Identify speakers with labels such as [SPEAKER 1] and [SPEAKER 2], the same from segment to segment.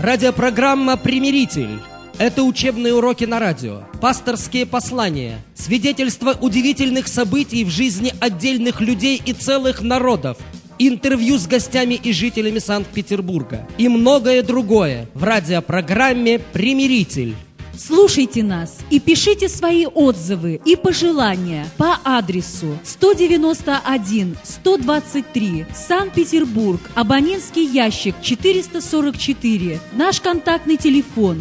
[SPEAKER 1] Радиопрограмма «Примиритель». Это учебные уроки на радио, пасторские послания, свидетельства удивительных событий в жизни отдельных людей и целых народов, интервью с гостями и жителями Санкт-Петербурга и многое другое в радиопрограмме «Примиритель».
[SPEAKER 2] Слушайте нас и пишите свои отзывы и пожелания по адресу 191-123, Санкт-Петербург, абонентский ящик 444, наш контактный телефон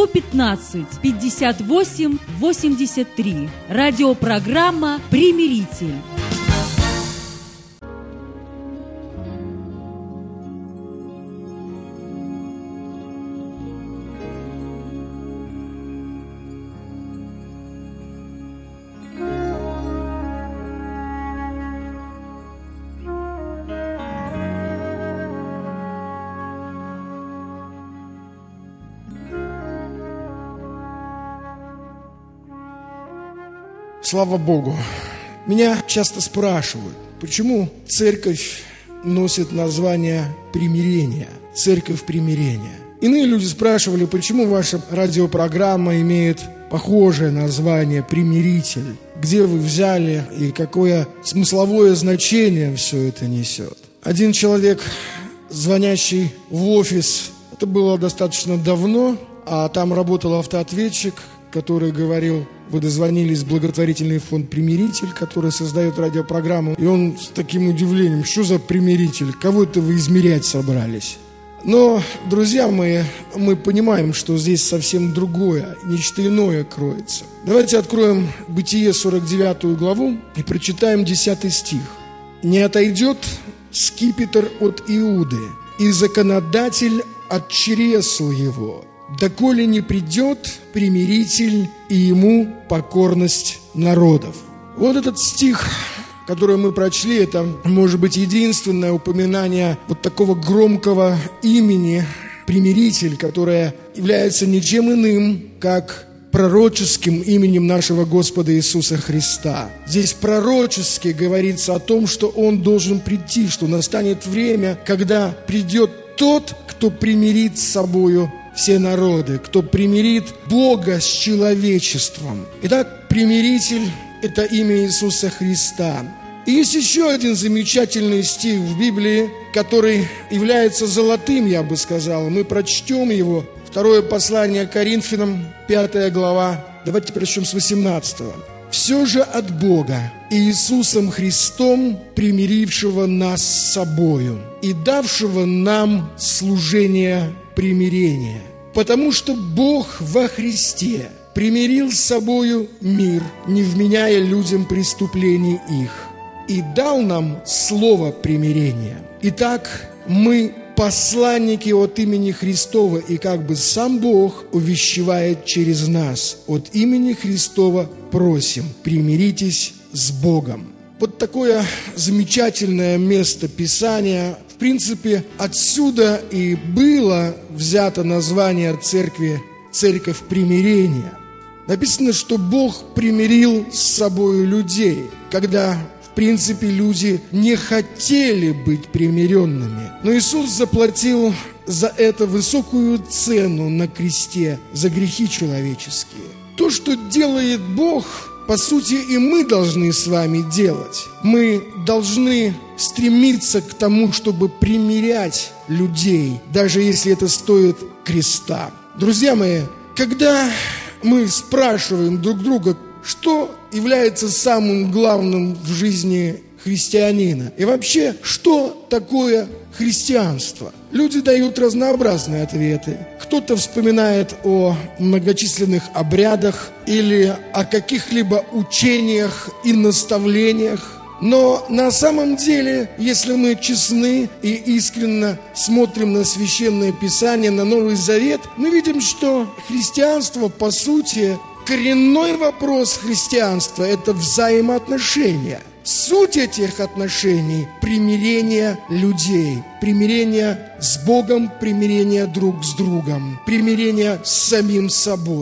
[SPEAKER 2] 115-58-83. Радиопрограмма «Примиритель».
[SPEAKER 3] Слава Богу. Меня часто спрашивают, почему церковь носит название примирения, церковь примирения. Иные люди спрашивали, почему ваша радиопрограмма имеет похожее название «Примиритель», где вы взяли и какое смысловое значение все это несет. Один человек, звонящий в офис, это было достаточно давно, а там работал автоответчик, который говорил: вы дозвонились в благотворительный фонд «Примиритель», который создает радиопрограмму. И он с таким удивлением: что за примиритель? Кого это вы измерять собрались? Но, друзья мои, мы понимаем, что здесь совсем другое, нечто иное кроется. Давайте откроем Бытие 49 главу и прочитаем 10 стих. «Не отойдет скипетр от Иуды, и законодатель от чресл его, доколе не придет примиритель, и ему покорность народов». Вот этот стих, который мы прочли, это, может быть, единственное упоминание вот такого громкого имени примиритель, которое является ничем иным, как пророческим именем нашего Господа Иисуса Христа. Здесь пророчески говорится о том, что Он должен прийти, что настанет время, когда придет тот, кто примирит с собою все народы, кто примирит Бога с человечеством. Итак, примиритель – это имя Иисуса Христа. И есть еще один замечательный стих в Библии, который является золотым, я бы сказал. Мы прочтем его. Второе послание Коринфянам, 5 глава. Давайте прочтем с 18. «Все же от Бога, Иисусом Христом, примирившего нас с собою и давшего нам служение примирения. Потому что Бог во Христе примирил с собою мир, не вменяя людям преступлений их, и дал нам слово примирения. Итак, мы посланники от имени Христова, и как бы сам Бог увещевает через нас. От имени Христова просим, примиритесь с Богом». Вот такое замечательное место Писания. В принципе, отсюда и было взято название церкви «Церковь примирения». Написано, что Бог примирил с собой людей, когда, в принципе, люди не хотели быть примиренными. Но Иисус заплатил за это высокую цену на кресте, за грехи человеческие. То, что делает Бог, по сути, и мы должны с вами делать. Мы должны стремиться к тому, чтобы примирять людей, даже если это стоит креста. Друзья мои, когда мы спрашиваем друг друга, что является самым главным в жизни христианина, и вообще, что такое христианство, люди дают разнообразные ответы. Кто-то вспоминает о многочисленных обрядах или о каких-либо учениях и наставлениях. Но на самом деле, если мы честны и искренне смотрим на Священное Писание, на Новый Завет, мы видим, что христианство, по сути, коренной вопрос христианства – это взаимоотношения. Суть этих отношений – примирение людей, примирение с Богом, примирение друг с другом, примирение с самим собой.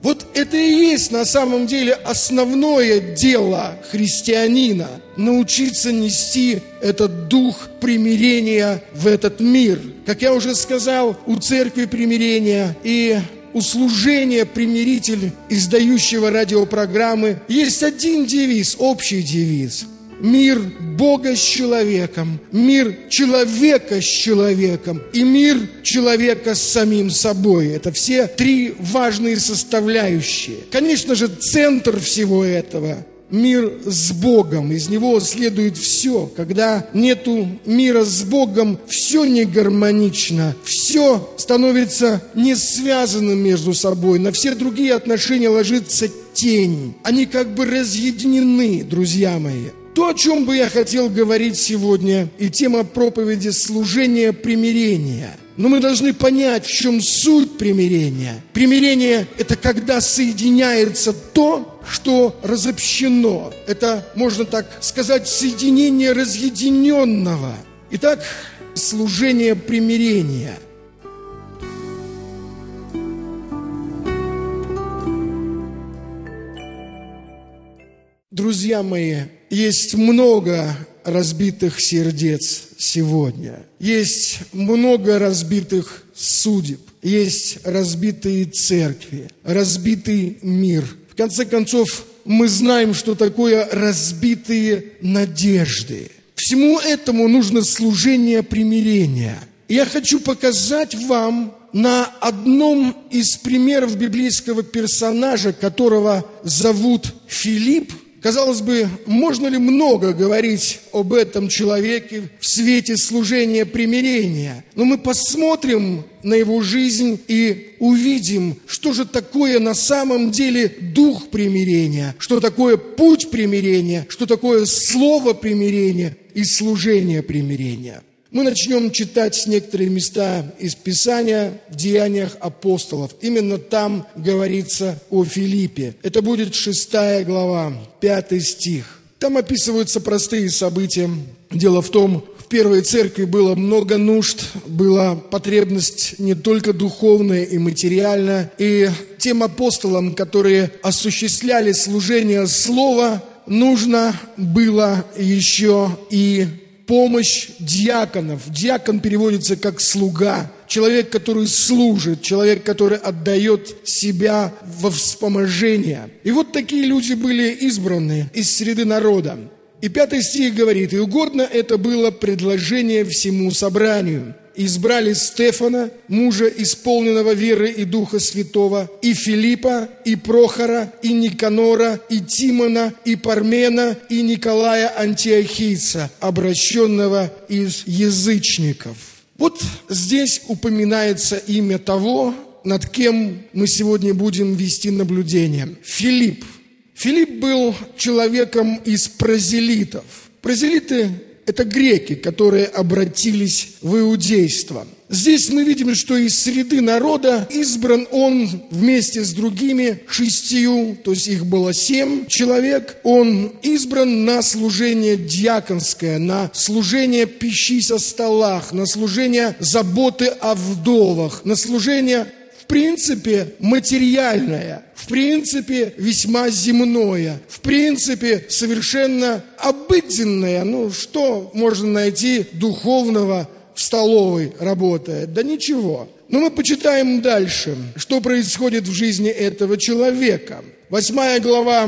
[SPEAKER 3] Вот это и есть на самом деле основное дело христианина – научиться нести этот дух примирения в этот мир. Как я уже сказал, у церкви примирения и у служения примиритель, издающего радиопрограммы, есть один девиз, общий девиз. Мир Бога с человеком, мир человека с человеком и мир человека с самим собой. Это все три важные составляющие. Конечно же, центр всего этого – мир с Богом. Из него следует все. Когда нету мира с Богом, все не гармонично, все становится не связанным между собой. На все другие отношения ложится тень. Они как бы разъединены, друзья мои. То, о чем бы я хотел говорить сегодня, и тема проповеди «Служение примирения». Но мы должны понять, в чем суть примирения. Примирение – это когда соединяется то, что разобщено. Это, можно так сказать, соединение разъединенного. Итак, служение примирения. Друзья мои, есть много разбитых сердец сегодня. Есть много разбитых судеб. Есть разбитые церкви, разбитый мир. В конце концов, мы знаем, что такое разбитые надежды. Всему этому нужно служение примирения. Я хочу показать вам на одном из примеров библейского персонажа, которого зовут Филипп. Казалось бы, можно ли много говорить об этом человеке в свете служения примирения? Но мы посмотрим на его жизнь и увидим, что же такое на самом деле дух примирения, что такое путь примирения, что такое слово примирения и служение примирения. Мы начнем читать некоторые места из Писания в Деяниях апостолов. Именно там говорится о Филиппе. Это будет 6 глава, 5 стих. Там описываются простые события. Дело в том, в первой церкви было много нужд, была потребность не только духовная и материальная. И тем апостолам, которые осуществляли служение слова, нужно было еще и помощь диаконов. Диакон переводится как слуга. Человек, который служит, человек, который отдает себя во вспоможение. И вот такие люди были избраны из среды народа. И 5 стих говорит: «И угодно это было предложение всему собранию. Избрали Стефана, мужа, исполненного веры и Духа Святого, и Филиппа, и Прохора, и Никанора, и Тимона, и Пармена, и Николая Антиохийца, обращенного из язычников». Вот здесь упоминается имя того, над кем мы сегодня будем вести наблюдение. Филипп. Филипп был человеком из прозелитов. Прозелиты – это греки, которые обратились в иудейство. Здесь мы видим, что из среды народа избран он вместе с другими 6, то есть их было 7 человек. Он избран на служение диаконское, на служение пищи со столах, на служение заботы о вдовах, на служение, в принципе, материальное, в принципе, весьма земное, в принципе, совершенно обыденное. Ну, что можно найти духовного в столовой, работая? Да ничего. Но мы почитаем дальше, что происходит в жизни этого человека. 8 глава,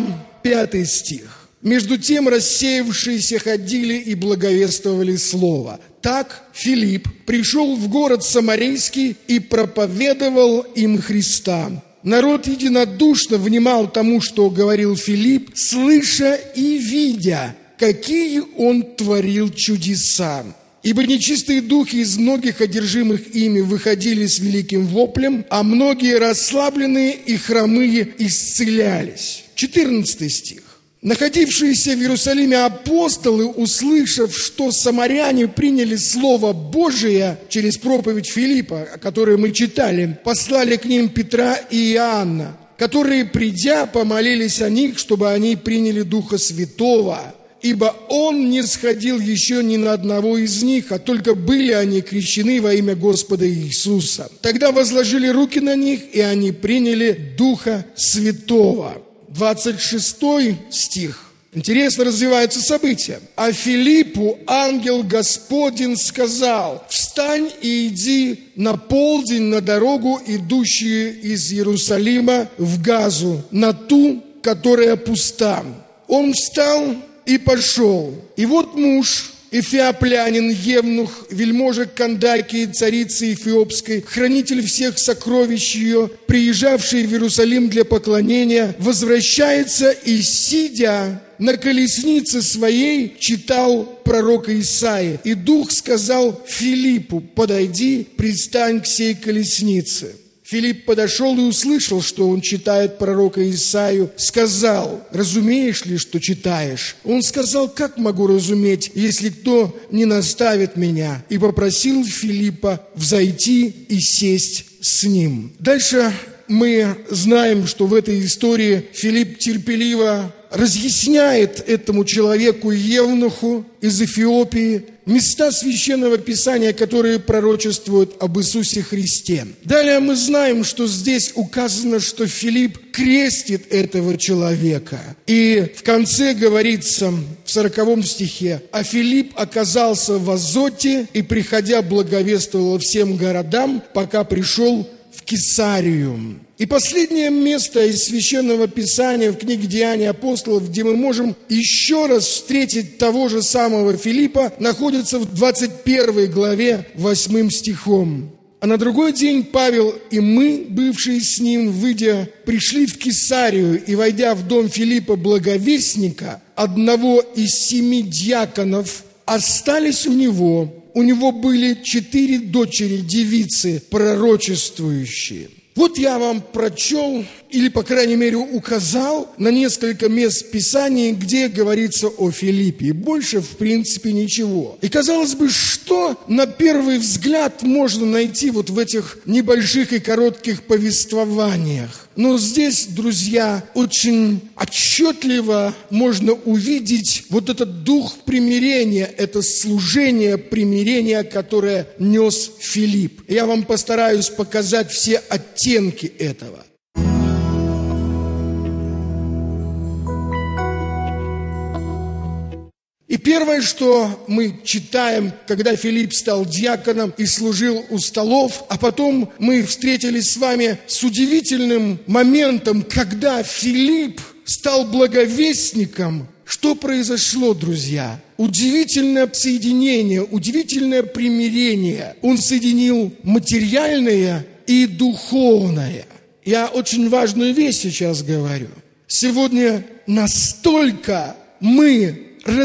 [SPEAKER 3] 5 стих. «Между тем рассеявшиеся ходили и благовествовали слово. Так Филипп пришел в город Самарейский и проповедовал им Христа. Народ единодушно внимал тому, что говорил Филипп, слыша и видя, какие он творил чудеса. Ибо нечистые духи из многих одержимых ими выходили с великим воплем, а многие расслабленные и хромые исцелялись». 14 стих. Находившиеся в Иерусалиме апостолы, услышав, что самаряне приняли Слово Божие через проповедь Филиппа, о которой мы читали, послали к ним Петра и Иоанна, которые, придя, помолились о них, чтобы они приняли Духа Святого. ибо он не сходил еще ни на одного из них, а только были они крещены во имя Господа Иисуса. Тогда возложили руки на них, и они приняли Духа Святого». 26 стих. Интересно развиваются события. «А Филиппу ангел Господень сказал: встань и иди на полдень на дорогу, идущую из Иерусалима в Газу, на ту, которая пуста. Он встал и пошел. И вот муж, эфиоплянин, евнух, вельможа Кандакии, царицы Эфиопской, хранитель всех сокровищ ее, приезжавший в Иерусалим для поклонения, возвращается и, сидя на колеснице своей, читал пророка Исаии. И Дух сказал Филиппу: подойди, пристань к сей колеснице. Филипп подошел и услышал, что он читает пророка Исаию. Сказал: разумеешь ли, что читаешь? Он сказал: как могу разуметь, если кто не наставит меня? И попросил Филиппа взойти и сесть с ним. Дальше мы знаем, что в этой истории Филипп терпеливо разъясняет этому человеку, евнуху из Эфиопии, места Священного Писания, которые пророчествуют об Иисусе Христе. Далее мы знаем, что здесь указано, что Филипп крестит этого человека. И в конце говорится, в 40 стихе: «А Филипп оказался в Азоте и, приходя, благовествовал всем городам, пока пришел в Кесарию». И последнее место из Священного Писания в книге «Деяния апостолов», где мы можем еще раз встретить того же самого Филиппа, находится в 21 главе 8 стихом. «А на другой день Павел и мы, бывшие с ним, выйдя, пришли в Кесарию, и, войдя в дом Филиппа Благовестника, одного из 7 диаконов, остались у него. У него были 4 дочери, девицы, пророчествующие». Вот я вам прочел, или, по крайней мере, указал на несколько мест Писания, где говорится о Филиппе. Больше, в принципе, ничего. И, казалось бы, что на первый взгляд можно найти вот в этих небольших и коротких повествованиях? Но здесь, друзья, очень отчетливо можно увидеть вот этот дух примирения, это служение примирения, которое нес Филипп. Я вам постараюсь показать все оттенки этого. И первое, что мы читаем, когда Филипп стал диаконом и служил у столов, а потом мы встретились с вами с удивительным моментом, когда Филипп стал благовестником. Что произошло, друзья? Удивительное соединение, удивительное примирение. Он соединил материальное и духовное. Я очень важную вещь сейчас говорю. Сегодня настолько мы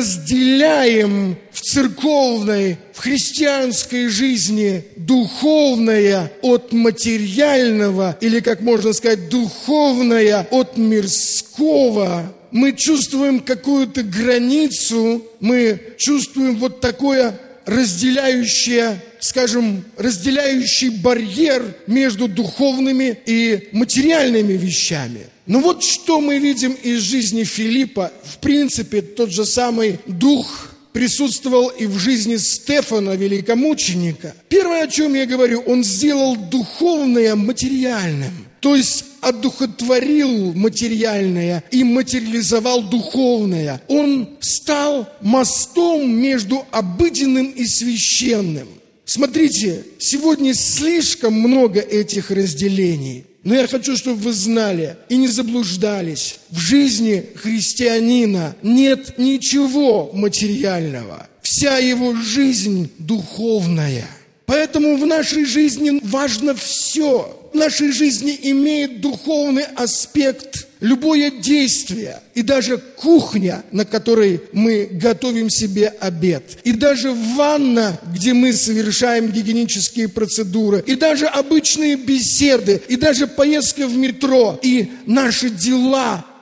[SPEAKER 3] разделяем в церковной, в христианской жизни духовное от материального, или, как можно сказать, духовное от мирского. Мы чувствуем какую-то границу, мы чувствуем вот такое разделяющее, скажем, разделяющий барьер между духовными и материальными вещами. Но вот что мы видим из жизни Филиппа. В принципе, тот же самый дух присутствовал и в жизни Стефана, великомученика. Первое, о чем я говорю, он сделал духовное материальным. То есть одухотворил материальное и материализовал духовное. Он стал мостом между обыденным и священным. Смотрите, сегодня слишком много этих разделений. Но я хочу, чтобы вы знали и не заблуждались. В жизни христианина нет ничего материального. Вся его жизнь духовная. Поэтому в нашей жизни важно все. В нашей жизни имеет духовный аспект любое действие. И даже кухня, на которой мы готовим себе обед. И даже ванна, где мы совершаем гигиенические процедуры. И даже обычные беседы. И даже поездка в метро. И наши дела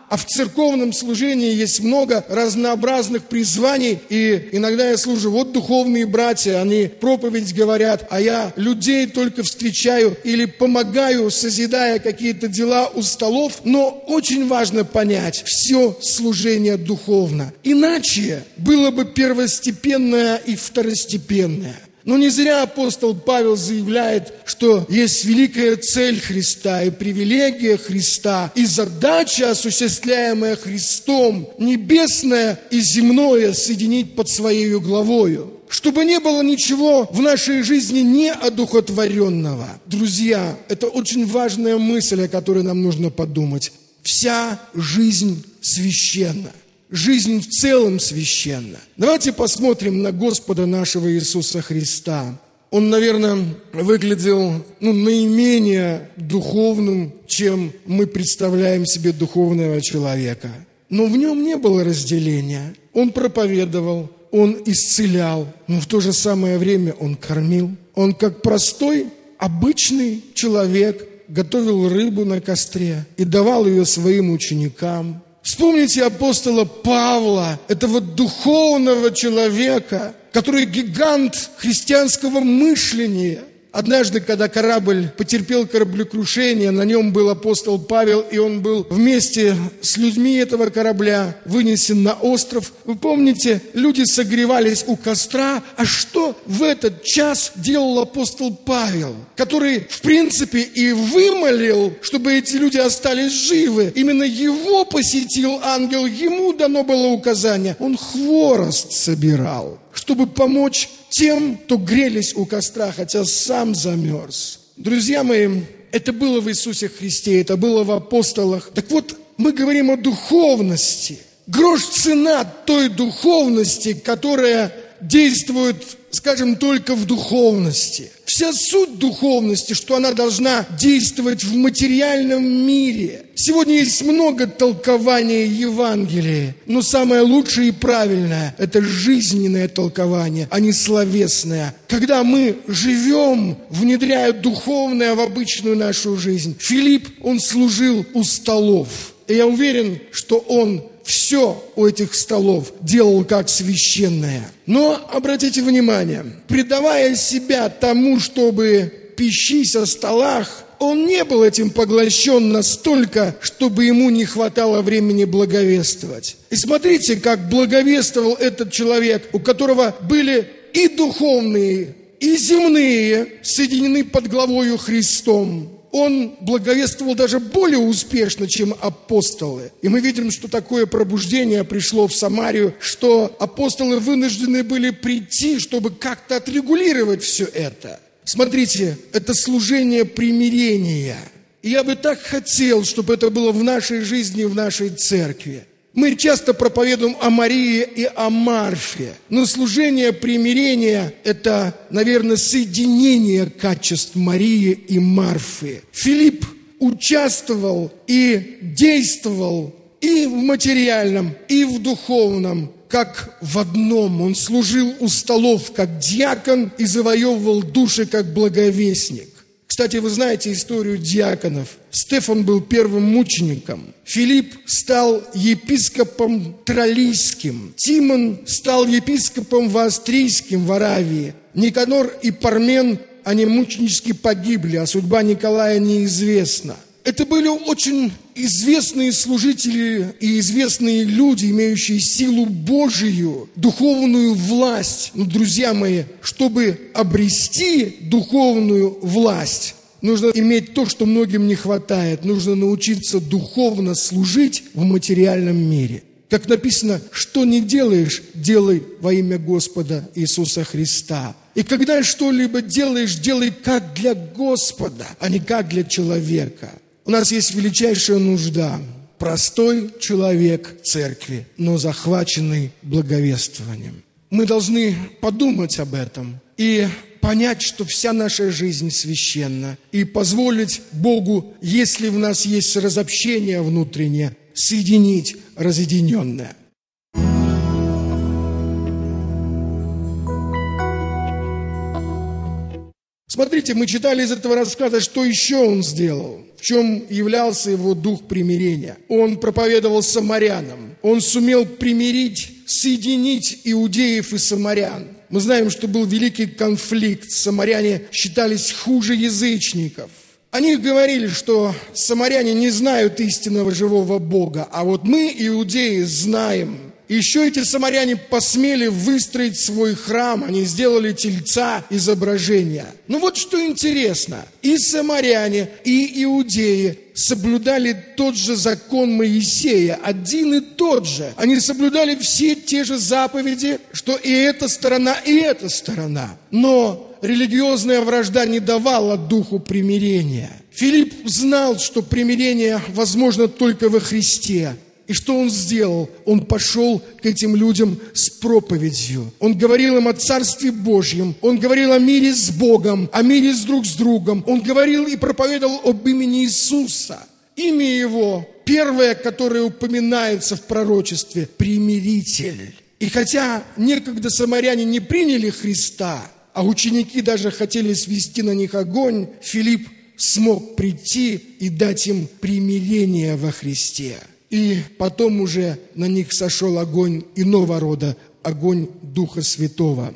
[SPEAKER 3] А в церковном служении есть много разнообразных призваний. И иногда я служу, вот духовные братья, они проповедь говорят, а я людей только встречаю или помогаю, созидая какие-то дела у столов. Но очень важно понять, все служение духовно. Иначе было бы первостепенное и второстепенное. Но не зря апостол Павел заявляет, что есть великая цель Христа и привилегия Христа, и задача, осуществляемая Христом, небесное и земное соединить под своей главою. Чтобы не было ничего в нашей жизни неодухотворенного. Друзья, это очень важная мысль, о которой нам нужно подумать. Вся жизнь священна. Жизнь в целом священна. Давайте посмотрим на Господа нашего Иисуса Христа. Он, наверное, выглядел наименее духовным, чем мы представляем себе духовного человека. Но в нем не было разделения. Он проповедовал, он исцелял, но в то же самое время он кормил. Он как простой, обычный человек готовил рыбу на костре и давал ее своим ученикам. Вспомните апостола Павла, этого духовного человека, который гигант христианского мышления. Однажды, когда корабль потерпел кораблекрушение, на нем был апостол Павел, и он был вместе с людьми этого корабля вынесен на остров. Вы помните, люди согревались у костра. А что в этот час делал апостол Павел, который, в принципе, и вымолил, чтобы эти люди остались живы? Именно его посетил ангел, ему дано было указание. Он хворост собирал, чтобы помочь тем, кто грелись у костра, хотя сам замерз. Друзья мои, это было в Иисусе Христе, это было в апостолах. Так вот, мы говорим о духовности. Грош цена той духовности, которая действует, скажем, только в духовности. Вся суть духовности, что она должна действовать в материальном мире. Сегодня есть много толкований Евангелия, но самое лучшее и правильное – это жизненное толкование, а не словесное. Когда мы живем, внедряя духовное в обычную нашу жизнь. Филипп, он служил у столов. И я уверен, что он все у этих столов делал как священное. Но обратите внимание, предавая себя тому, чтобы пищись о столах, он не был этим поглощен настолько, чтобы ему не хватало времени благовествовать. И смотрите, как благовествовал этот человек, у которого были и духовные, и земные соединены под главою Христом. Он благовествовал даже более успешно, чем апостолы. И мы видим, что такое пробуждение пришло в Самарию, что апостолы вынуждены были прийти, чтобы как-то отрегулировать все это. Смотрите, это служение примирения. И я бы так хотел, чтобы это было в нашей жизни, в нашей церкви. Мы часто проповедуем о Марии и о Марфе, но служение примирения – это, наверное, соединение качеств Марии и Марфы. Филипп участвовал и действовал и в материальном, и в духовном, как в одном. Он служил у столов как диакон и завоевывал души как благовестник. Кстати, вы знаете историю диаконов. Стефан был первым мучеником. Филипп стал епископом Троллийским. Тимон стал епископом Вастрийским в Аравии. Никанор и Пармен, они мученически погибли, а судьба Николая неизвестна. Это были очень известные служители и известные люди, имеющие силу Божию, духовную власть. Но, друзья мои, чтобы обрести духовную власть, нужно иметь то, что многим не хватает. Нужно научиться духовно служить в материальном мире. Как написано, что не делаешь, делай во имя Господа Иисуса Христа. И когда что-либо делаешь, делай как для Господа, а не как для человека. У нас есть величайшая нужда. Простой человек церкви, но захваченный благовествованием. Мы должны подумать об этом и понять, что вся наша жизнь священна. И позволить Богу, если в нас есть разобщение внутреннее, соединить разъединенное. Посмотрите, мы читали из этого рассказа, что еще он сделал, в чем являлся его дух примирения. Он проповедовал самарянам, он сумел примирить, соединить иудеев и самарян. Мы знаем, что был великий конфликт, самаряне считались хуже язычников. Они говорили, что самаряне не знают истинного живого Бога, а вот мы, иудеи, знаем. И еще эти самаряне посмели выстроить свой храм, они сделали тельца изображения. Ну вот что интересно, и самаряне, и иудеи соблюдали тот же закон Моисея, один и тот же. Они соблюдали все те же заповеди, что и эта сторона, и эта сторона. Но религиозная вражда не давала духу примирения. Филипп знал, что примирение возможно только во Христе. И что он сделал? Он пошел к этим людям с проповедью. Он говорил им о Царстве Божьем. Он говорил о мире с Богом, о мире друг с другом. Он говорил и проповедовал об имени Иисуса. Имя Его, первое, которое упоминается в пророчестве, примиритель. И хотя некогда самаряне не приняли Христа, а ученики даже хотели свести на них огонь, Филипп смог прийти и дать им примирение во Христе. И потом уже на них сошел огонь иного рода, огонь Духа Святого.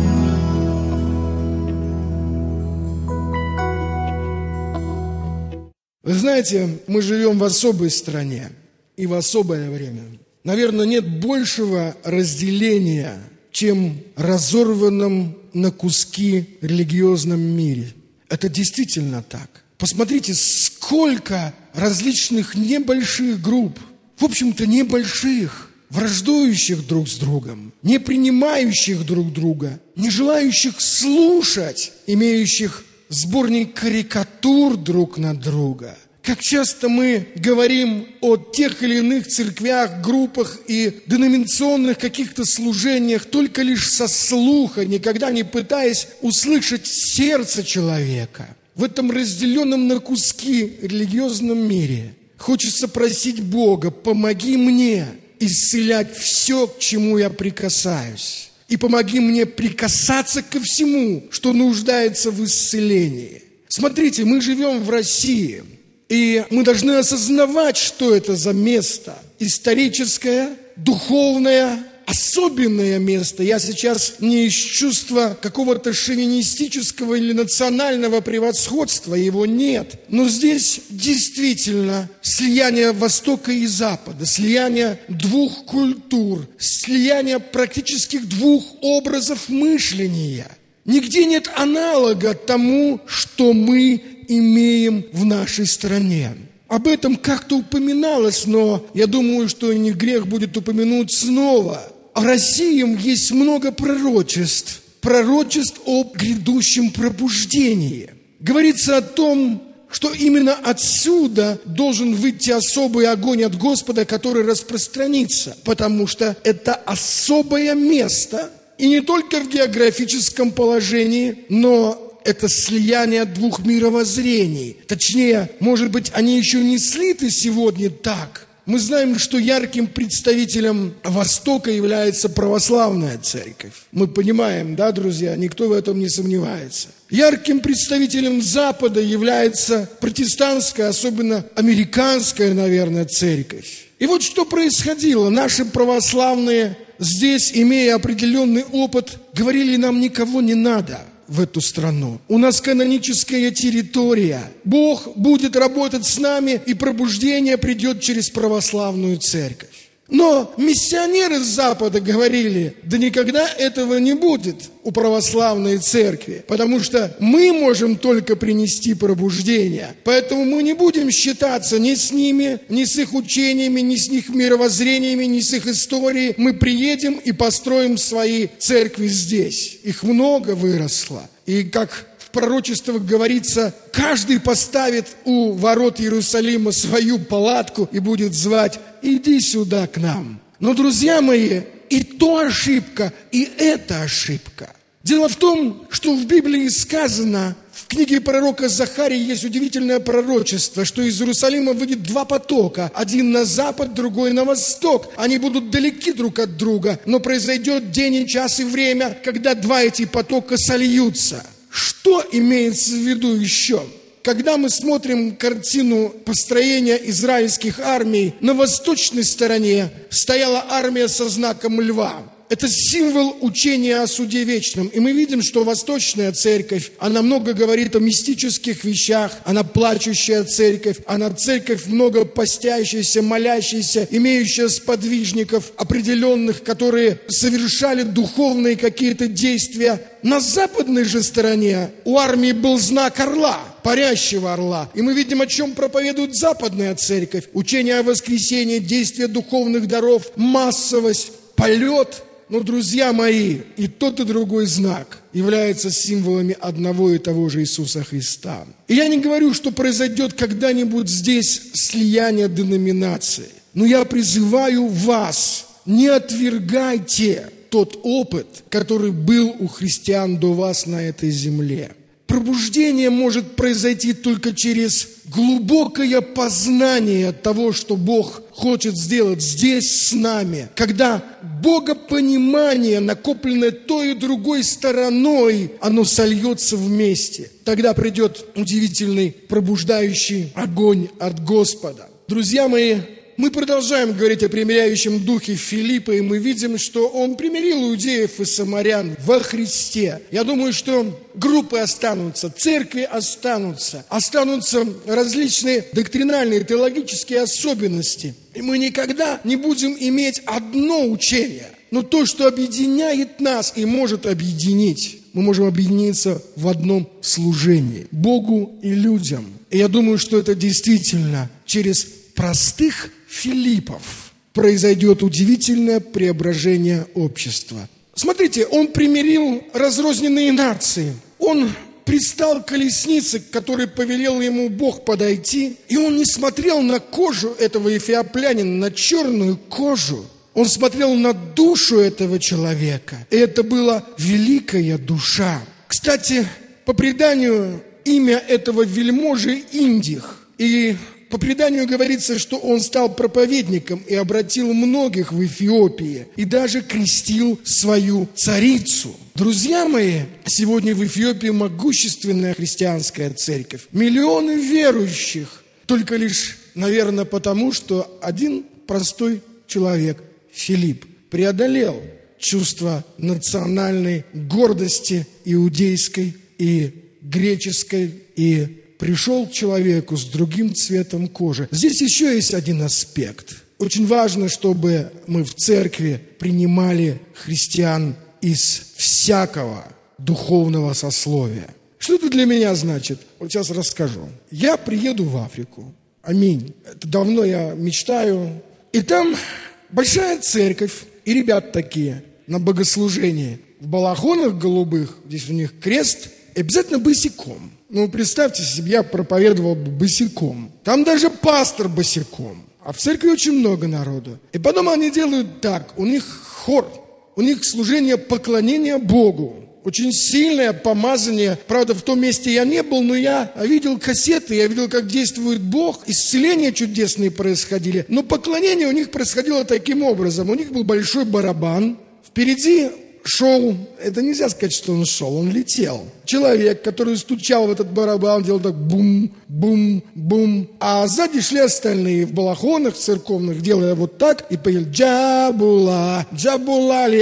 [SPEAKER 3] Вы знаете, мы живем в особой стране и в особое время. Наверное, нет большего разделения, чем разорванном на куски религиозном мире. Это действительно так. Посмотрите, сколько различных небольших групп, в общем-то небольших, враждующих друг с другом, не принимающих друг друга, не желающих слушать, имеющих сборник карикатур друг на друга. Как часто мы говорим о тех или иных церквях, группах и деноминационных каких-то служениях только лишь со слуха, никогда не пытаясь услышать сердце человека. В этом разделенном на куски религиозном мире хочется просить Бога: помоги мне исцелять все, к чему я прикасаюсь. И помоги мне прикасаться ко всему, что нуждается в исцелении. Смотрите, мы живем в России, и мы должны осознавать, что это за место. Историческое, духовное, особенное место. Я сейчас не из чувства какого-то шовинистического или национального превосходства, его нет. Но здесь действительно слияние Востока и Запада, слияние двух культур, слияние практически двух образов мышления. Нигде нет аналога тому, что мы имеем в нашей стране. Об этом как-то упоминалось, но я думаю, что не грех будет упомянуть снова. О России есть много пророчеств о грядущем пробуждении. Говорится о том, что именно отсюда должен выйти особый огонь от Господа, который распространится, потому что это особое место, и не только в географическом положении, но это слияние двух мировоззрений. Точнее, может быть, они еще не слиты сегодня так. Мы знаем, что ярким представителем Востока является православная церковь. Мы понимаем, да, друзья, никто в этом не сомневается. Ярким представителем Запада является протестантская, особенно американская, наверное, церковь. И вот что происходило. Наши православные здесь, имея определенный опыт, говорили: нам никого не надо в эту страну. У нас каноническая территория. Бог будет работать с нами, и пробуждение придет через православную церковь. Но миссионеры с Запада говорили: да никогда этого не будет у православной церкви, потому что мы можем только принести пробуждение. Поэтому мы не будем считаться ни с ними, ни с их учениями, ни с их мировоззрениями, ни с их историей. Мы приедем и построим свои церкви здесь. Их много выросло. И как в пророчествах говорится, каждый поставит у ворот Иерусалима свою палатку и будет звать: иди сюда к нам. Но, друзья мои, и то ошибка, и это ошибка. Дело в том, что в Библии сказано, в книге пророка Захарии есть удивительное пророчество, что из Иерусалима выйдет два потока, один на запад, другой на восток. Они будут далеки друг от друга, но произойдет день и час и время, когда два эти потока сольются. Что имеется в виду еще? Когда мы смотрим картину построения израильских армий, на восточной стороне стояла армия со знаком льва. Это символ учения о суде вечном. И мы видим, что восточная церковь, она много говорит о мистических вещах, она плачущая церковь, она церковь много постящаяся, молящаяся, имеющая сподвижников определенных, которые совершали духовные какие-то действия. На западной же стороне у армии был знак орла, парящего орла. И мы видим, о чем проповедует западная церковь. Учение о воскресении, действие духовных даров, массовость, полет. Но, друзья мои, и тот, и другой знак являются символами одного и того же Иисуса Христа. И я не говорю, что произойдет когда-нибудь здесь слияние деноминаций. Но я призываю вас, не отвергайте тот опыт, который был у христиан до вас на этой земле. Пробуждение может произойти только через глубокое познание того, что Бог хочет сделать здесь с нами. Когда богопонимание, накопленное той и другой стороной, оно сольется вместе. Тогда придет удивительный пробуждающий огонь от Господа. Друзья мои, мы продолжаем говорить о примиряющем духе Филиппа, и мы видим, что он примирил иудеев и самарян во Христе. Я думаю, что группы останутся, церкви останутся различные доктринальные, теологические особенности. И мы никогда не будем иметь одно учение. Но то, что объединяет нас и может объединить, мы можем объединиться в одном служении – Богу и людям. И я думаю, что это действительно через простых Филиппов произойдет удивительное преображение общества. Смотрите, он примирил разрозненные нации. Он пристал к колеснице, к которой повелел ему Бог подойти, и он не смотрел на кожу этого эфиоплянина, на черную кожу. Он смотрел на душу этого человека, и это была великая душа. Кстати, по преданию, имя этого вельможи Индих, и по преданию говорится, что он стал проповедником и обратил многих в Эфиопии, и даже крестил свою царицу. Друзья мои, сегодня в Эфиопии могущественная христианская церковь. Миллионы верующих, только лишь, наверное, потому, что один простой человек, Филипп, преодолел чувство национальной гордости иудейской и греческой, и пришел к человеку с другим цветом кожи. Здесь еще есть один аспект. Очень важно, чтобы мы в церкви принимали христиан из всякого духовного сословия. Что это для меня значит? Вот сейчас расскажу. Я приеду в Африку. Аминь. Это давно я мечтаю. И там большая церковь, и ребят такие на богослужении в балахонах голубых, здесь у них крест, и обязательно босиком. Ну, представьте себе, я проповедовал босиком. Там даже пастор босиком. А в церкви очень много народу. И потом они делают так. У них хор. У них служение поклонения Богу. Очень сильное помазание. Правда, в том месте я не был, но я видел кассеты, я видел, как действует Бог. Исцеления чудесные происходили. Но поклонение у них происходило таким образом. У них был большой барабан. Впереди шел, это нельзя сказать, что он шел, он летел. Человек, который стучал в этот барабан, делал так бум, бум, бум. А сзади шли остальные в балахонах церковных, делая вот так и поели «Джабула, Джабулали,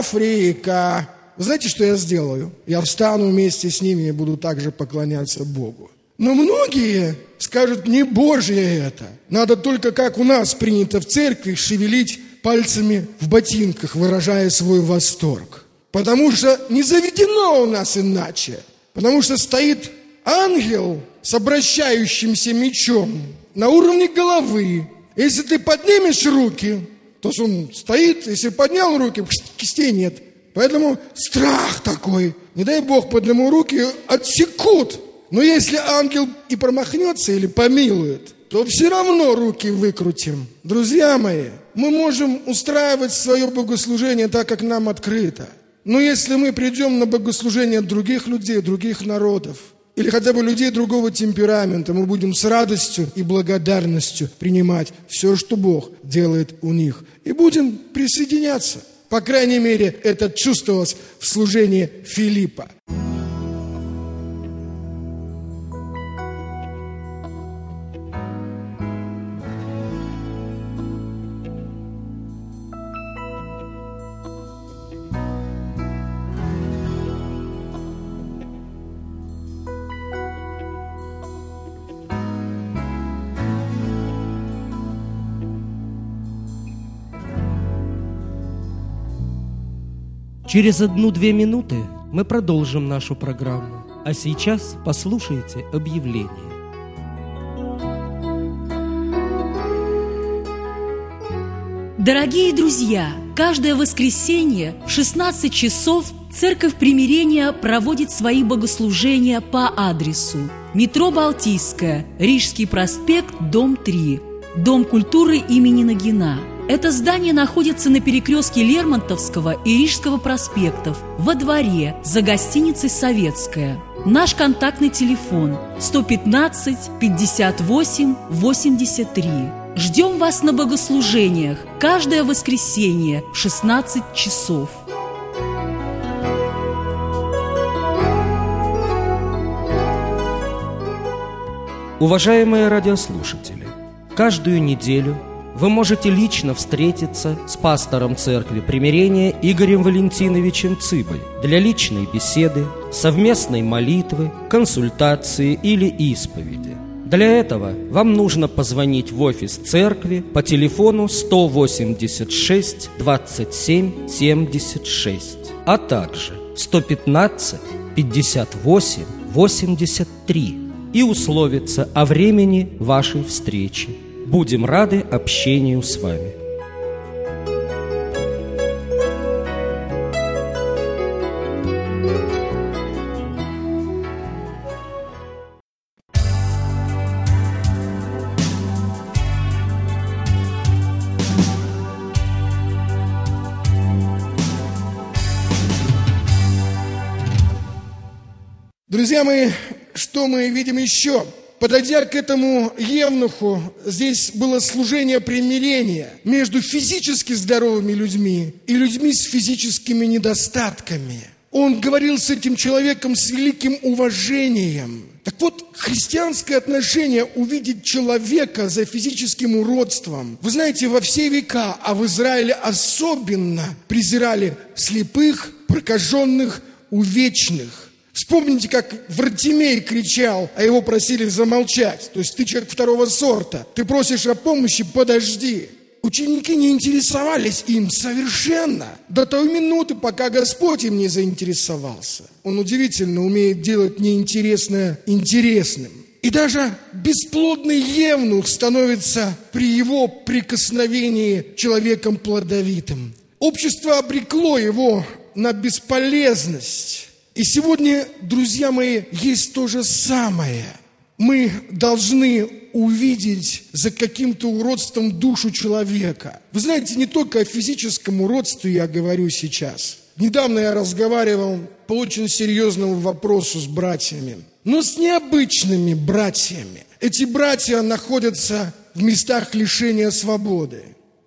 [SPEAKER 3] Африка». Вы знаете, что я сделаю? Я встану вместе с ними и буду также поклоняться Богу. Но многие скажут, не Божье это. Надо только, как у нас принято в церкви, шевелить пальцами в ботинках, выражая свой восторг. Потому что не заведено у нас иначе. Потому что стоит ангел с обращающимся мечом на уровне головы. Если ты поднимешь руки, то он стоит, если поднял руки, кистей нет. Поэтому страх такой. Не дай Бог, подниму руки, отсекут. Но если ангел и промахнется или помилует, то все равно руки выкрутим. Друзья мои, мы можем устраивать свое богослужение так, как нам открыто. Но если мы придем на богослужение других людей, других народов, или хотя бы людей другого темперамента, мы будем с радостью и благодарностью принимать все, что Бог делает у них. И будем присоединяться. По крайней мере, это чувствовалось в служении Филиппа.
[SPEAKER 1] Через 1-2 минуты мы продолжим нашу программу. А сейчас послушайте объявление.
[SPEAKER 2] Дорогие друзья, каждое воскресенье в 16 часов Церковь Примирения проводит свои богослужения по адресу: метро Балтийская, Рижский проспект, дом 3, Дом культуры имени Нагина. Это здание находится на перекрестке Лермонтовского и Рижского проспектов, во дворе, за гостиницей «Советская». Наш контактный телефон 115 58 83. Ждем вас на богослужениях каждое воскресенье в 16 часов.
[SPEAKER 1] Уважаемые радиослушатели, каждую неделю вы можете лично встретиться с пастором Церкви Примирения Игорем Валентиновичем Цыбой для личной беседы, совместной молитвы, консультации или исповеди. Для этого вам нужно позвонить в офис церкви по телефону 186 27 76, а также 115 58 83 и условиться о времени вашей встречи. Будем рады общению с вами.
[SPEAKER 3] Друзья мои, что мы видим еще? Подойдя к этому евнуху, здесь было служение примирения между физически здоровыми людьми и людьми с физическими недостатками. Он говорил с этим человеком с великим уважением. Так вот, христианское отношение увидеть человека за физическим уродством. Вы знаете, во все века, а в Израиле особенно, презирали слепых, прокаженных, увечных. Вспомните, как Вартимей кричал, а его просили замолчать. То есть ты человек второго сорта, ты просишь о помощи, подожди. Ученики не интересовались им совершенно до той минуты, пока Господь им не заинтересовался. Он удивительно умеет делать неинтересное интересным. И даже бесплодный евнух становится при его прикосновении человеком плодовитым. Общество обрекло его на бесполезность. И сегодня, друзья мои, есть то же самое. Мы должны увидеть за каким-то уродством душу человека. Вы знаете, не только о физическом уродстве я говорю сейчас. Недавно я разговаривал по очень серьезному вопросу с братьями, но с необычными братьями. Эти братья находятся в местах лишения свободы.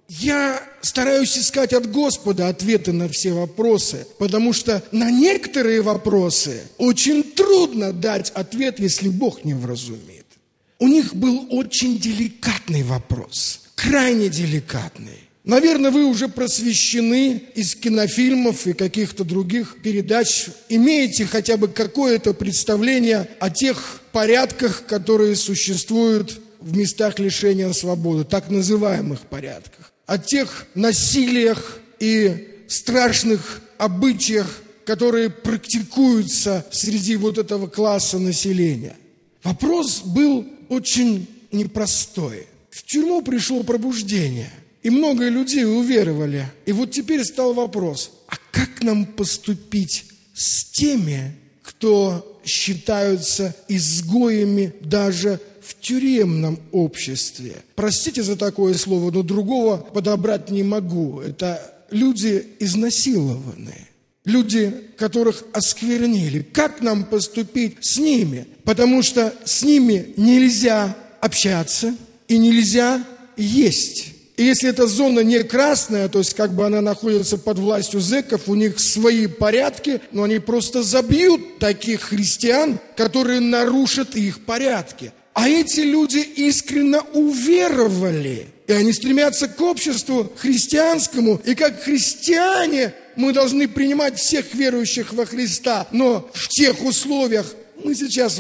[SPEAKER 3] Я стараюсь искать от Господа ответы на все вопросы, потому что на некоторые вопросы очень трудно дать ответ, если Бог не вразумит. У них был очень деликатный вопрос, крайне деликатный. Наверное, вы уже просвещены из кинофильмов и каких-то других передач, имеете хотя бы какое-то представление о тех порядках, которые существуют в местах лишения свободы, так называемых порядках. О тех насилиях и страшных обычаях, которые практикуются среди вот этого класса населения. Вопрос был очень непростой. В тюрьму пришло пробуждение, и много людей уверовали. И вот теперь стал вопрос, а как нам поступить с теми, кто считаются изгоями даже в тюремном обществе? Простите за такое слово, но другого подобрать не могу. Это люди изнасилованные, люди, которых осквернили. Как нам поступить с ними? Потому что с ними нельзя общаться и нельзя есть. И если эта зона не красная, то есть как бы она находится под властью зэков, у них свои порядки, но они просто забьют таких христиан, которые нарушат их порядки. А эти люди искренне уверовали, и они стремятся к обществу христианскому, и как христиане мы должны принимать всех верующих во Христа, но в тех условиях, мы сейчас вот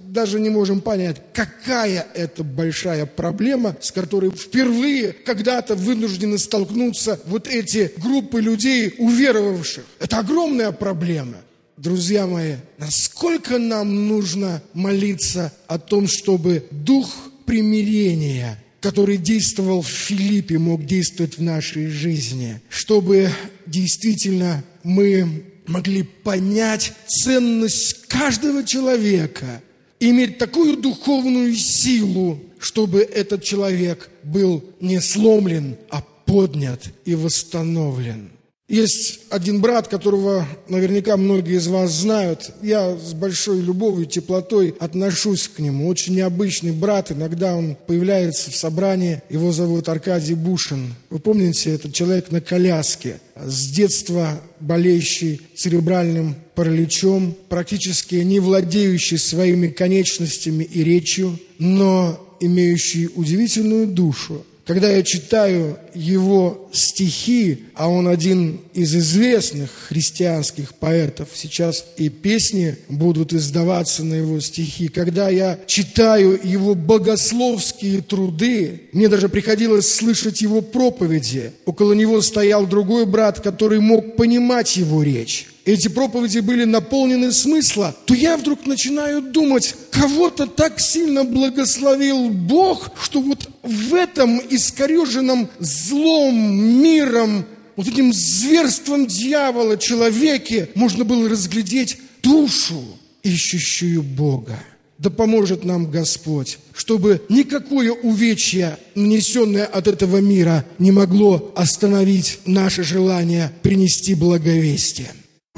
[SPEAKER 3] даже не можем понять, какая это большая проблема, с которой впервые когда-то вынуждены столкнуться вот эти группы людей, уверовавших. Это огромная проблема. Друзья мои, насколько нам нужно молиться о том, чтобы дух примирения, который действовал в Филиппе, мог действовать в нашей жизни, чтобы действительно мы могли понять ценность каждого человека, иметь такую духовную силу, чтобы этот человек был не сломлен, а поднят и восстановлен. Есть один брат, которого наверняка многие из вас знают. Я с большой любовью и теплотой отношусь к нему. Очень необычный брат. Иногда он появляется в собрании. Его зовут Аркадий Бушин. Вы помните, этот человек на коляске, с детства болеющий церебральным параличом, практически не владеющий своими конечностями и речью, но имеющий удивительную душу. Когда я читаю его стихи, а он один из известных христианских поэтов, сейчас и песни будут издаваться на его стихи, когда я читаю его богословские труды, мне даже приходилось слышать его проповеди. Около него стоял другой брат, который мог понимать его речь. Эти проповеди были наполнены смысла, то я вдруг начинаю думать, кого-то так сильно благословил Бог, что вот в этом искореженном злом миром, вот этим зверством дьявола человеке можно было разглядеть душу, ищущую Бога. Да поможет нам Господь, чтобы никакое увечье, нанесенное от этого мира, не могло остановить наше желание принести благовестие.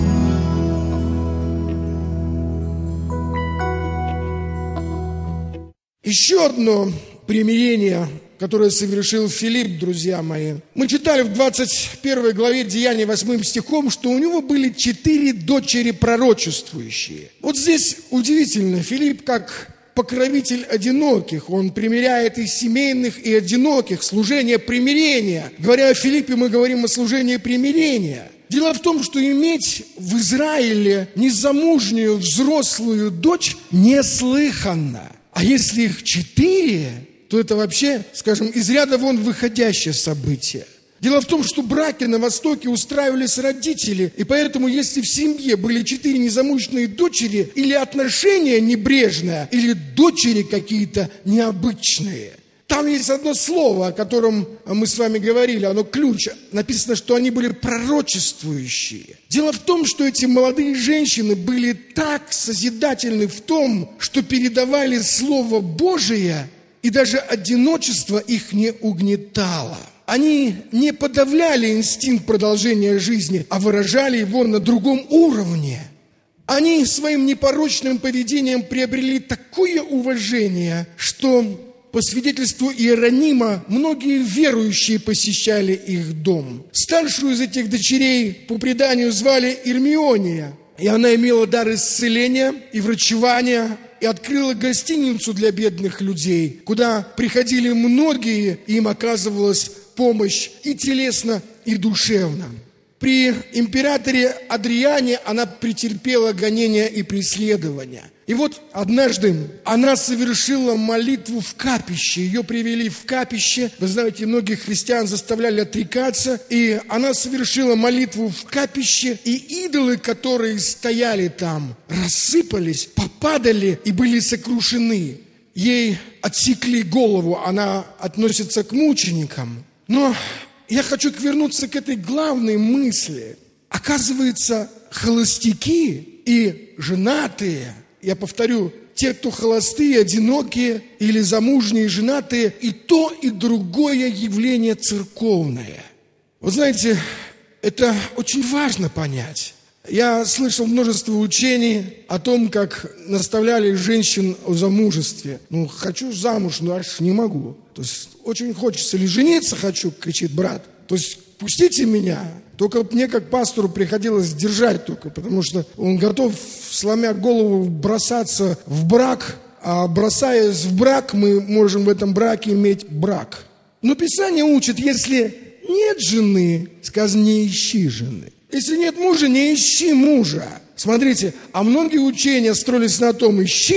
[SPEAKER 3] Еще одно примирение, которое совершил Филипп, друзья мои. Мы читали в 21 главе Деяний 8 стихом, что у него были 4 дочери пророчествующие. Вот здесь удивительно, Филипп как покровитель одиноких, он примиряет и семейных, и одиноких, служение примирения. Говоря о Филиппе, мы говорим о служении примирения. Дело в том, что иметь в Израиле незамужнюю взрослую дочь неслыханно. А если их 4, то это вообще, скажем, из ряда вон выходящее событие. Дело в том, что браки на Востоке устраивались родители, и поэтому, если в семье были 4 незамужние дочери, или отношения небрежные, или дочери какие-то необычные, там есть одно слово, о котором мы с вами говорили, оно ключ. Написано, что они были пророчествующие. Дело в том, что эти молодые женщины были так созидательны в том, что передавали Слово Божие, и даже одиночество их не угнетало. Они не подавляли инстинкт продолжения жизни, а выражали его на другом уровне. Они своим непорочным поведением приобрели такое уважение, что... По свидетельству Иеронима, многие верующие посещали их дом. Старшую из этих дочерей по преданию звали Ирмиония, и она имела дар исцеления и врачевания, и открыла гостиницу для бедных людей, куда приходили многие, и им оказывалась помощь и телесно, и душевно. При императоре Адриане она претерпела гонения и преследования. И вот однажды она совершила молитву в капище. Ее привели в капище. Вы знаете, многих христиан заставляли отрекаться. И она совершила молитву в капище. И идолы, которые стояли там, рассыпались, попадали и были сокрушены. Ей отсекли голову. Она относится к мученикам. Но я хочу вернуться к этой главной мысли. Оказывается, холостяки и женатые, я повторю, те, кто холостые, одинокие или замужние, женатые, и то, и другое явление церковное. Вы знаете, это очень важно понять. Я слышал множество учений о том, как наставляли женщин о замужестве. Хочу замуж, но аж не могу. То есть очень хочется, или жениться хочу, кричит брат. То есть пустите меня. Только мне, как пастору, приходилось держать только, потому что он готов, сломя голову, бросаться в брак, а бросаясь в брак, мы можем в этом браке иметь брак. Но Писание учит, если нет жены, сказано, не ищи жены. Если нет мужа, не ищи мужа. Смотрите, а многие учения строились на том, ищи,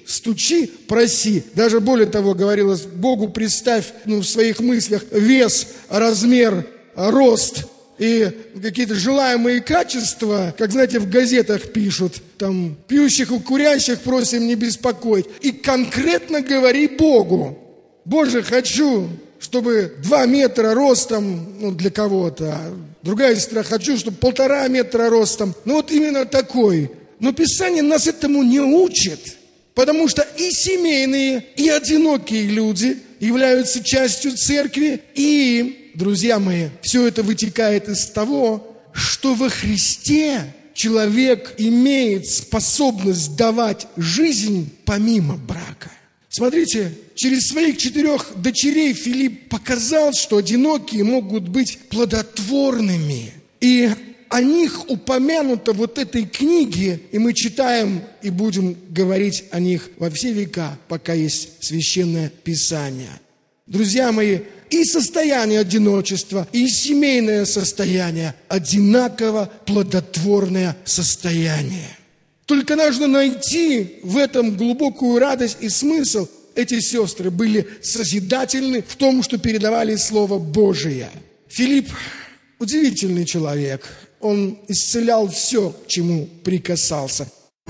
[SPEAKER 3] стучи, проси. Даже более того, говорилось, Богу представь в своих мыслях вес, размер, рост и какие-то желаемые качества, как, знаете, в газетах пишут, там, пьющих и курящих просим не беспокоить. И конкретно говори Богу: Боже, хочу, чтобы 2 метра ростом, для кого-то, другая сестра, хочу, чтобы 1,5 метра ростом. Вот именно такой. Но Писание нас этому не учит, потому что и семейные, и одинокие люди являются частью церкви, и... Друзья мои, все это вытекает из того, что во Христе человек имеет способность давать жизнь помимо брака. Смотрите, через своих 4 дочерей Филипп показал, что одинокие могут быть плодотворными. И о них упомянуто в этой книге, и мы читаем и будем говорить о них во все века, пока есть Священное Писание. Друзья мои, и состояние одиночества, и семейное состояние одинаково плодотворное состояние. Только нужно найти в этом глубокую радость и смысл. Эти сестры были созидательны в том, что передавали Слово Божие. Филипп удивительный человек. Он исцелял все, к чему прикасался.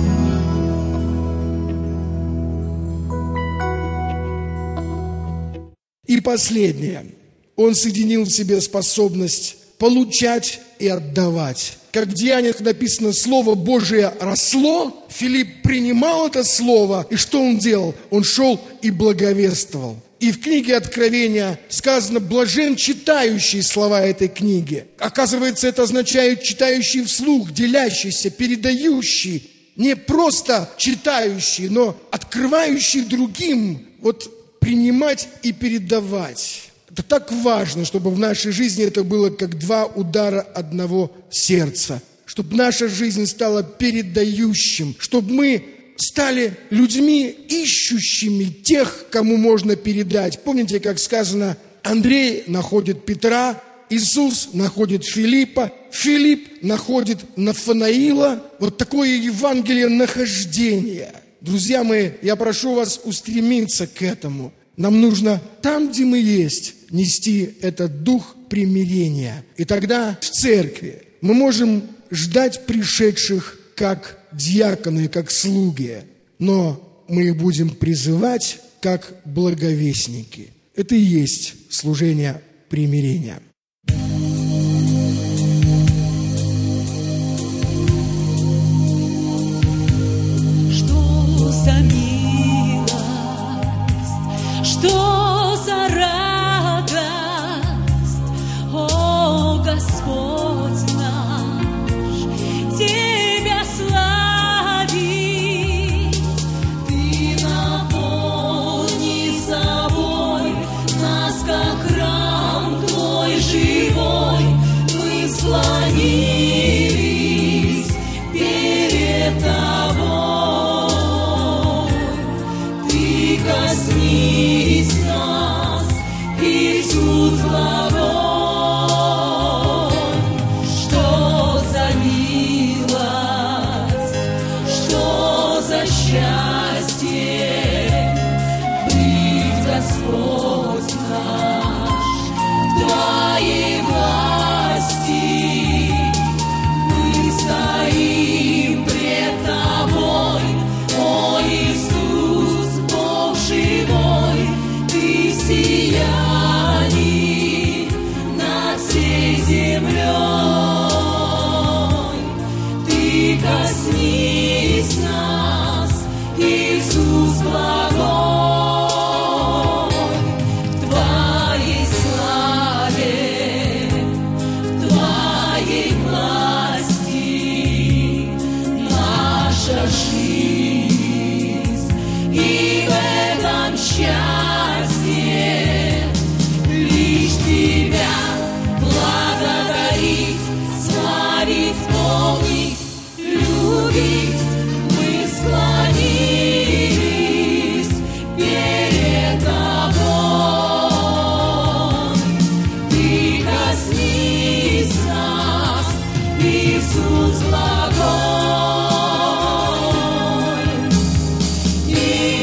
[SPEAKER 3] И последнее. Он соединил в себе способность получать и отдавать. Как в Деяниях написано, Слово Божие росло, Филипп принимал это Слово, и что он делал? Он шел и благовествовал. И в книге Откровения сказано: блажен читающий слова этой книги. Оказывается, это означает читающий вслух, делящийся, передающий. Не просто читающий, но открывающий другим, принимать и передавать. Это так важно, чтобы в нашей жизни это было как 2 удара одного сердца. Чтобы наша жизнь стала передающим. Чтобы мы стали людьми, ищущими тех, кому можно передать. Помните, как сказано, Андрей находит Петра, Иисус находит Филиппа, Филипп находит Нафанаила. Такое Евангелие нахождения. Друзья мои, я прошу вас устремиться к этому. Нам нужно там, где мы есть, нести этот дух примирения. И тогда в церкви мы можем ждать пришедших как диаконы, как слуги, но мы их будем призывать как благовестники. Это и есть служение примирения.
[SPEAKER 2] Что за радость, о Господь наш, Тебя славить. Ты наполни собой нас, как храм Твой живой. Мы склонились перед Тобой. Ты коснись нас, Иисус благой. Что за милость, что за счастье, быть, Господь наш, в Твоей власти. Мы стоим пред Тобой, о Иисус, Бог живой. Ты сияние над всей землей. Ты коснись нас, Иисус благой. В Твоей славе, в Твоей власти наша жизнь. И в этом счастье лишь Тебя благодарить, славить, помнить, любить. Мы склонились перед Тобой. Ты коснись нас, Иисус благой. И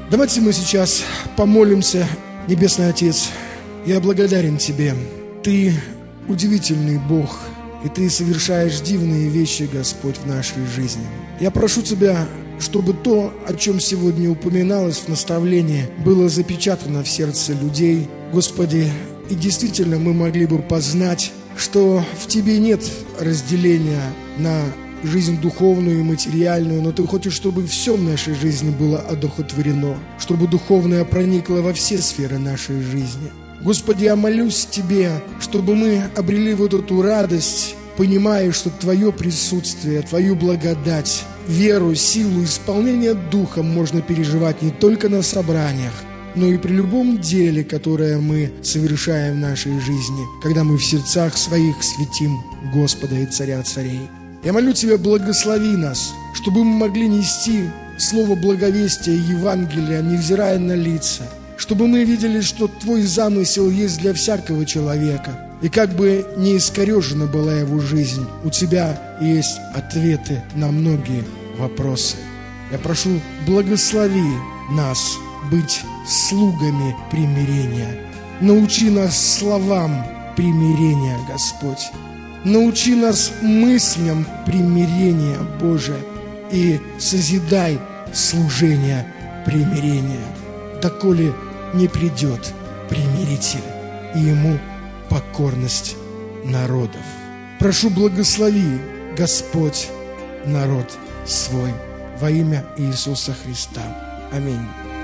[SPEAKER 3] Давайте мы сейчас помолимся. Небесный Отец, я благодарен Тебе. Ты удивительный Бог, и Ты совершаешь дивные вещи, Господь, в нашей жизни. Я прошу Тебя, чтобы то, о чем сегодня упоминалось в наставлении, было запечатано в сердце людей, Господи, и действительно мы могли бы познать, что в Тебе нет разделения на жизнь духовную и материальную, но Ты хочешь, чтобы все в нашей жизни было одухотворено, чтобы духовное проникло во все сферы нашей жизни. Господи, я молюсь Тебе, чтобы мы обрели вот эту радость, понимая, что Твое присутствие, Твою благодать, веру, силу, исполнение Духом можно переживать не только на собраниях, но и при любом деле, которое мы совершаем в нашей жизни, когда мы в сердцах своих светим Господа и Царя Царей. Я молю Тебя, благослови нас, чтобы мы могли нести слово благовестия Евангелия, невзирая на лица, чтобы мы видели, что Твой замысел есть для всякого человека, и как бы не искорежена была его жизнь, у Тебя есть ответы на многие вопросы. Я прошу, благослови нас быть слугами примирения. Научи нас словам примирения, Господь. Научи нас мыслям примирения, Боже, и созидай служение примирения, доколе не придет примиритель, и ему покорность народов. Прошу, благослови, Господь, народ свой во имя Иисуса Христа. Аминь.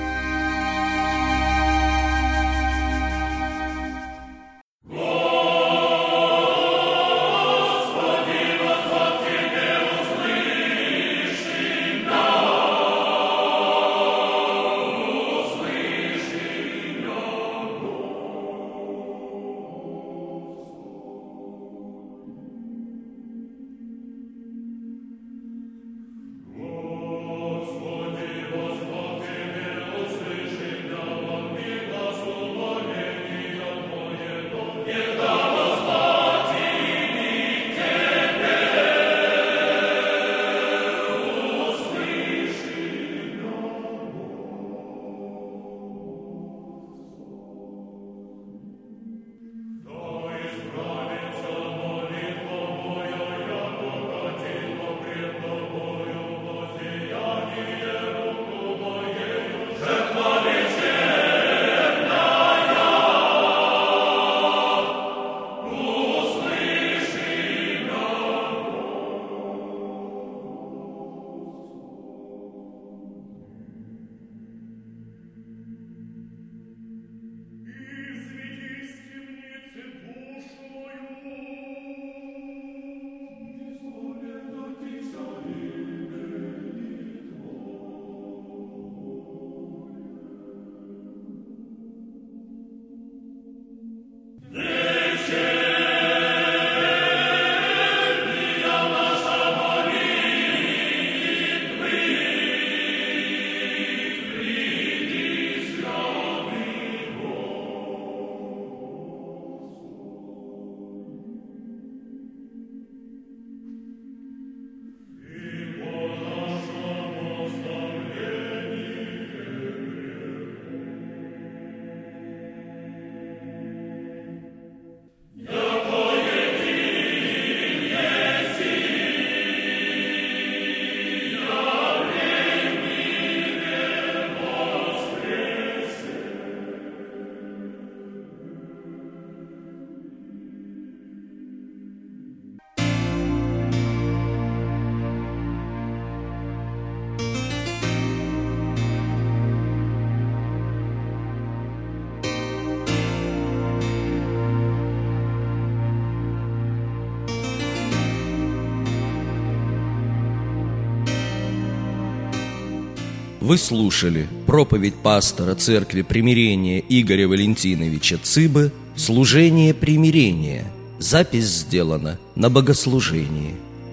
[SPEAKER 1] Вы слушали проповедь пастора Церкви Примирения Игоря Валентиновича Цыбы «Служение примирения». Запись сделана на богослужении.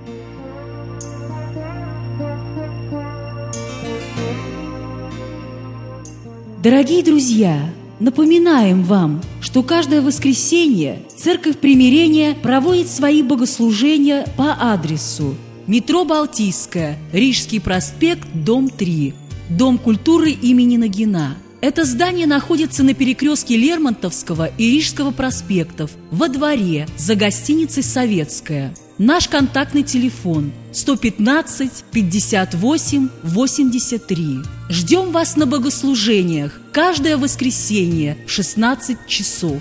[SPEAKER 2] Дорогие друзья, напоминаем вам, что каждое воскресенье Церковь Примирения проводит свои богослужения по адресу метро Балтийская, Рижский проспект, дом 3, Дом культуры имени Нагина. Это здание находится на перекрестке Лермонтовского и Рижского проспектов, во дворе, за гостиницей «Советская». Наш контактный телефон 115 58 83. Ждем вас на богослужениях каждое воскресенье в 16 часов.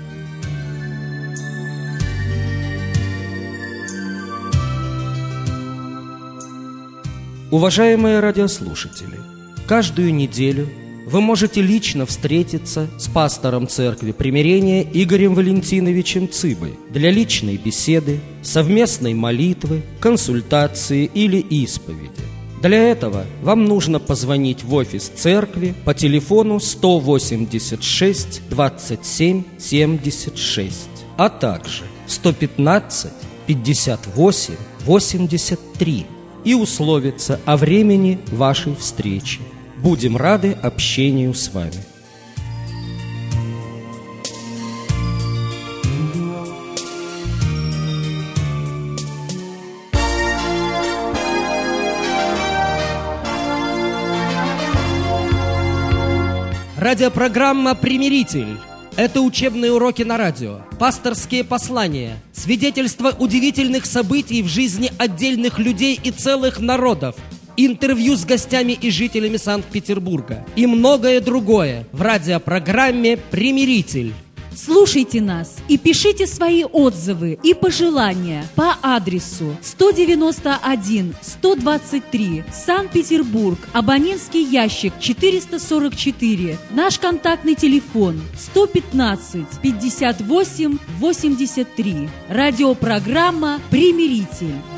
[SPEAKER 1] Уважаемые радиослушатели, каждую неделю вы можете лично встретиться с пастором Церкви Примирения Игорем Валентиновичем Цыбой для личной беседы, совместной молитвы, консультации или исповеди. Для этого вам нужно позвонить в офис церкви по телефону 186 27 76, а также 115 58 83 и условиться о времени вашей встречи. Будем рады общению с вами. Радиопрограмма «Примиритель». Это учебные уроки на радио, пасторские послания, свидетельства удивительных событий в жизни отдельных людей и целых народов, интервью с гостями и жителями Санкт-Петербурга и многое другое в радиопрограмме «Примиритель».
[SPEAKER 2] Слушайте нас и пишите свои отзывы и пожелания по адресу 191 123 Санкт-Петербург, абонентский ящик 444, наш контактный телефон 115 58 83. Радиопрограмма «Примиритель».